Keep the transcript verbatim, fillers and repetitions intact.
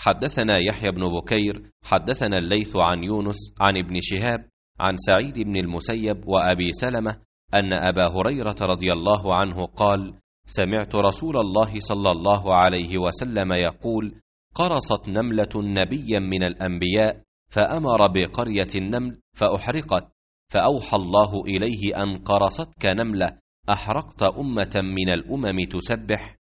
حدثنا يحيى بن بكير حدثنا الليث عن يونس عن ابن شهاب عن سعيد بن المسيب وأبي سلمة أن أبا هريرة رضي الله عنه قال: سمعت رسول الله صلى الله عليه وسلم يقول: قرصت نملة نبيا من الأنبياء فأمر بقرية النمل فأحرقت، فأوحى الله إليه أن قرصتك نملة أحرقت أمة من الأمم تسبح